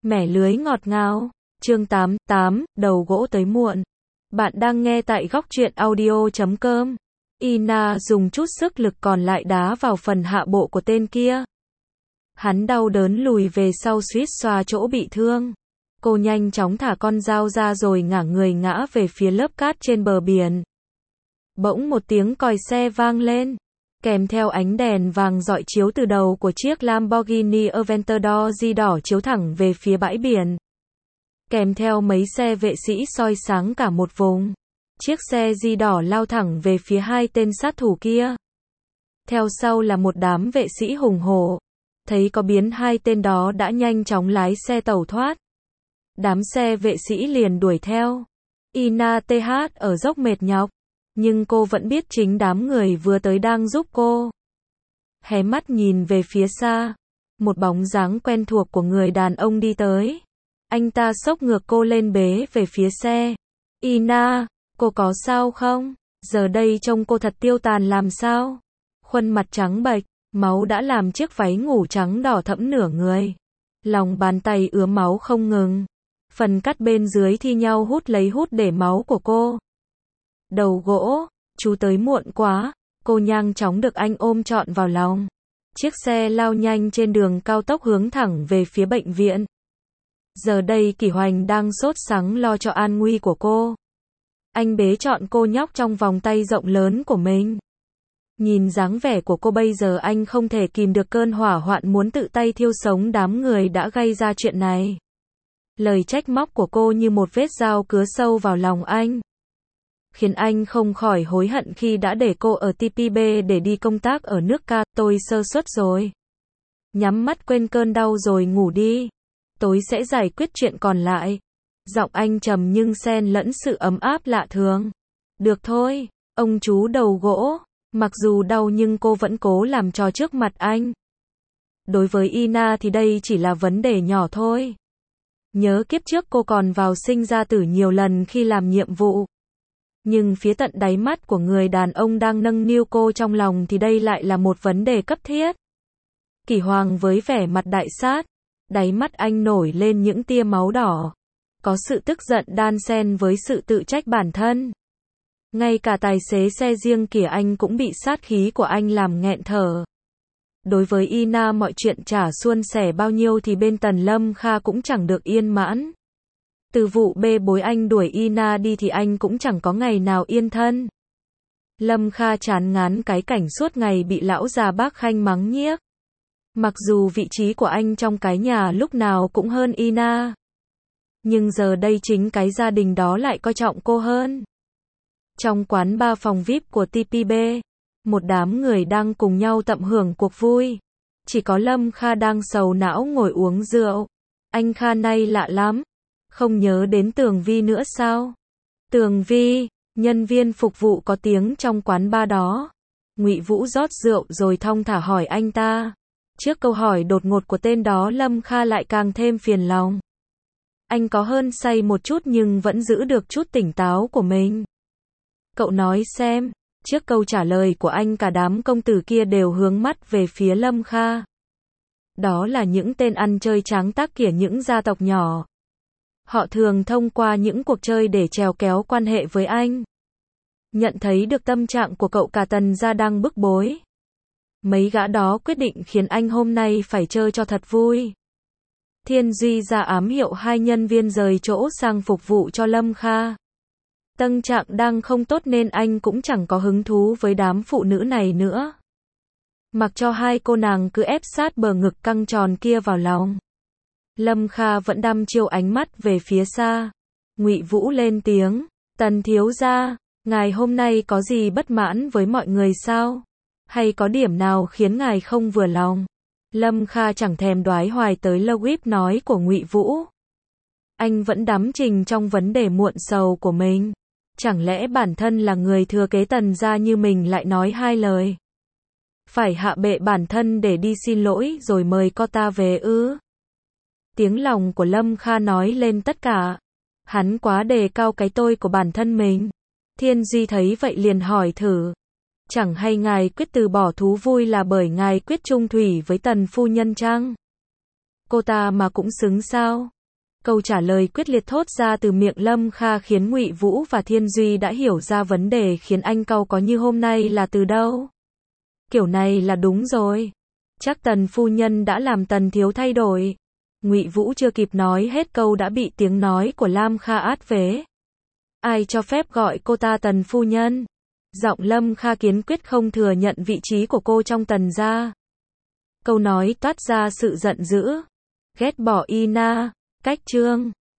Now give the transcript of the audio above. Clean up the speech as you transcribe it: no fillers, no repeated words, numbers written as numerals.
Mẻ lưới ngọt ngào. Chương 88, đầu gỗ tới muộn. Bạn đang nghe tại góc truyện audio.com. Ina dùng chút sức lực còn lại đá vào phần hạ bộ của tên kia. Hắn đau đớn lùi về sau suýt xoa chỗ bị thương. Cô nhanh chóng thả con dao ra rồi ngả người ngã về phía lớp cát trên bờ biển. Bỗng một tiếng còi xe vang lên, kèm theo ánh đèn vàng rọi chiếu từ đầu của chiếc Lamborghini Aventador đỏ chiếu thẳng về phía bãi biển. Kèm theo mấy xe vệ sĩ soi sáng cả một vùng. Chiếc xe đỏ lao thẳng về phía hai tên sát thủ kia. Theo sau là một đám vệ sĩ hùng hổ. Thấy có biến hai tên đó đã nhanh chóng lái xe tẩu thoát. Đám xe vệ sĩ liền đuổi theo. Ina TH ở dốc mệt nhọc, nhưng cô vẫn biết chính đám người vừa tới đang giúp cô. Hé mắt nhìn về phía xa, một bóng dáng quen thuộc của người đàn ông đi tới. Anh ta xốc ngược cô lên bế về phía xe. Ina, cô có sao không? Giờ đây trông cô thật tiêu tàn làm sao? Khuôn mặt trắng bệch, máu đã làm chiếc váy ngủ trắng đỏ thẫm nửa người. Lòng bàn tay ứa máu không ngừng. Phần cắt bên dưới thi nhau hút để máu của cô. Đầu gỗ, chú tới muộn quá. Cô nhanh chóng được anh ôm trọn vào lòng. Chiếc xe lao nhanh trên đường cao tốc hướng thẳng về phía bệnh viện. Giờ đây Kỷ Hoành đang sốt sắng lo cho an nguy của cô. Anh bế trọn cô nhóc trong vòng tay rộng lớn của mình. Nhìn dáng vẻ của cô bây giờ anh không thể kìm được cơn hỏa hoạn muốn tự tay thiêu sống đám người đã gây ra chuyện này. Lời trách móc của cô như một vết dao cứa sâu vào lòng anh. Khiến anh không khỏi hối hận khi đã để cô ở TPB để đi công tác ở nước Ca. Tôi sơ suất rồi. Nhắm mắt quên cơn đau rồi ngủ đi. Tối sẽ giải quyết chuyện còn lại. Giọng anh trầm nhưng xen lẫn sự ấm áp lạ thường. Được thôi, ông chú đầu gỗ. Mặc dù đau nhưng cô vẫn cố làm trò trước mặt anh. Đối với Ina thì đây chỉ là vấn đề nhỏ thôi. Nhớ kiếp trước cô còn vào sinh ra tử nhiều lần khi làm nhiệm vụ. Nhưng phía tận đáy mắt của người đàn ông đang nâng niu cô trong lòng thì đây lại là một vấn đề cấp thiết. Kỷ Hoàng với vẻ mặt đại sát, đáy mắt anh nổi lên những tia máu đỏ. Có sự tức giận đan xen với sự tự trách bản thân. Ngay cả tài xế xe riêng Kỷ Anh cũng bị sát khí của anh làm nghẹn thở. Đối với Ina mọi chuyện chả suôn sẻ bao nhiêu thì bên Tần Lâm Kha cũng chẳng được yên mãn. Từ vụ bê bối anh đuổi Ina đi thì anh cũng chẳng có ngày nào yên thân. Lâm Kha chán ngán cái cảnh suốt ngày bị lão già bác Khanh mắng nhiếc. Mặc dù vị trí của anh trong cái nhà lúc nào cũng hơn Ina. Nhưng giờ đây chính cái gia đình đó lại coi trọng cô hơn. Trong quán bar phòng VIP của TPB, một đám người đang cùng nhau tận hưởng cuộc vui. Chỉ có Lâm Kha đang sầu não ngồi uống rượu. Anh Kha này lạ lắm. Không nhớ đến Tường Vi nữa sao? Tường Vi, nhân viên phục vụ có tiếng trong quán bar đó. Ngụy Vũ rót rượu rồi thong thả hỏi anh ta. Trước câu hỏi đột ngột của tên đó Lâm Kha lại càng thêm phiền lòng. Anh có hơn say một chút nhưng vẫn giữ được chút tỉnh táo của mình. Cậu nói xem. Trước câu trả lời của anh cả đám công tử kia đều hướng mắt về phía Lâm Kha. Đó là những tên ăn chơi tráng tác của những gia tộc nhỏ. Họ thường thông qua những cuộc chơi để trèo kéo quan hệ với anh. Nhận thấy được tâm trạng của cậu cả Tần gia đang bức bối. Mấy gã đó quyết định khiến anh hôm nay phải chơi cho thật vui. Thiên Duy ra ám hiệu hai nhân viên rời chỗ sang phục vụ cho Lâm Kha. Tâm trạng đang không tốt nên anh cũng chẳng có hứng thú với đám phụ nữ này nữa. Mặc cho hai cô nàng cứ ép sát bờ ngực căng tròn kia vào lòng. Lâm Kha vẫn đăm chiêu ánh mắt về phía xa. Ngụy Vũ lên tiếng, Tần thiếu gia, ngài hôm nay có gì bất mãn với mọi người sao? Hay có điểm nào khiến ngài không vừa lòng? Lâm Kha chẳng thèm đoái hoài tới logic nói của Ngụy Vũ. Anh vẫn đắm chìm trong vấn đề muộn sầu của mình. Chẳng lẽ bản thân là người thừa kế Tần gia như mình lại nói hai lời? Phải hạ bệ bản thân để đi xin lỗi rồi mời cô ta về ư? Tiếng lòng của Lâm Kha nói lên tất cả. Hắn quá đề cao cái tôi của bản thân mình. Thiên Duy thấy vậy liền hỏi thử. Chẳng hay ngài quyết từ bỏ thú vui là bởi ngài quyết chung thủy với Tần phu nhân chăng? Cô ta mà cũng xứng sao? Câu trả lời quyết liệt thốt ra từ miệng Lâm Kha khiến Ngụy Vũ và Thiên Duy đã hiểu ra vấn đề khiến anh cau có như hôm nay là từ đâu. Kiểu này là đúng rồi. Chắc Tần phu nhân đã làm Tần thiếu thay đổi. Ngụy Vũ chưa kịp nói hết câu đã bị tiếng nói của Lam Kha át vế. Ai cho phép gọi cô ta Tần phu nhân? Giọng Lâm Kha kiên quyết không thừa nhận vị trí của cô trong Tần gia. Câu nói toát ra sự giận dữ. Ghét bỏ Ina. Cách chương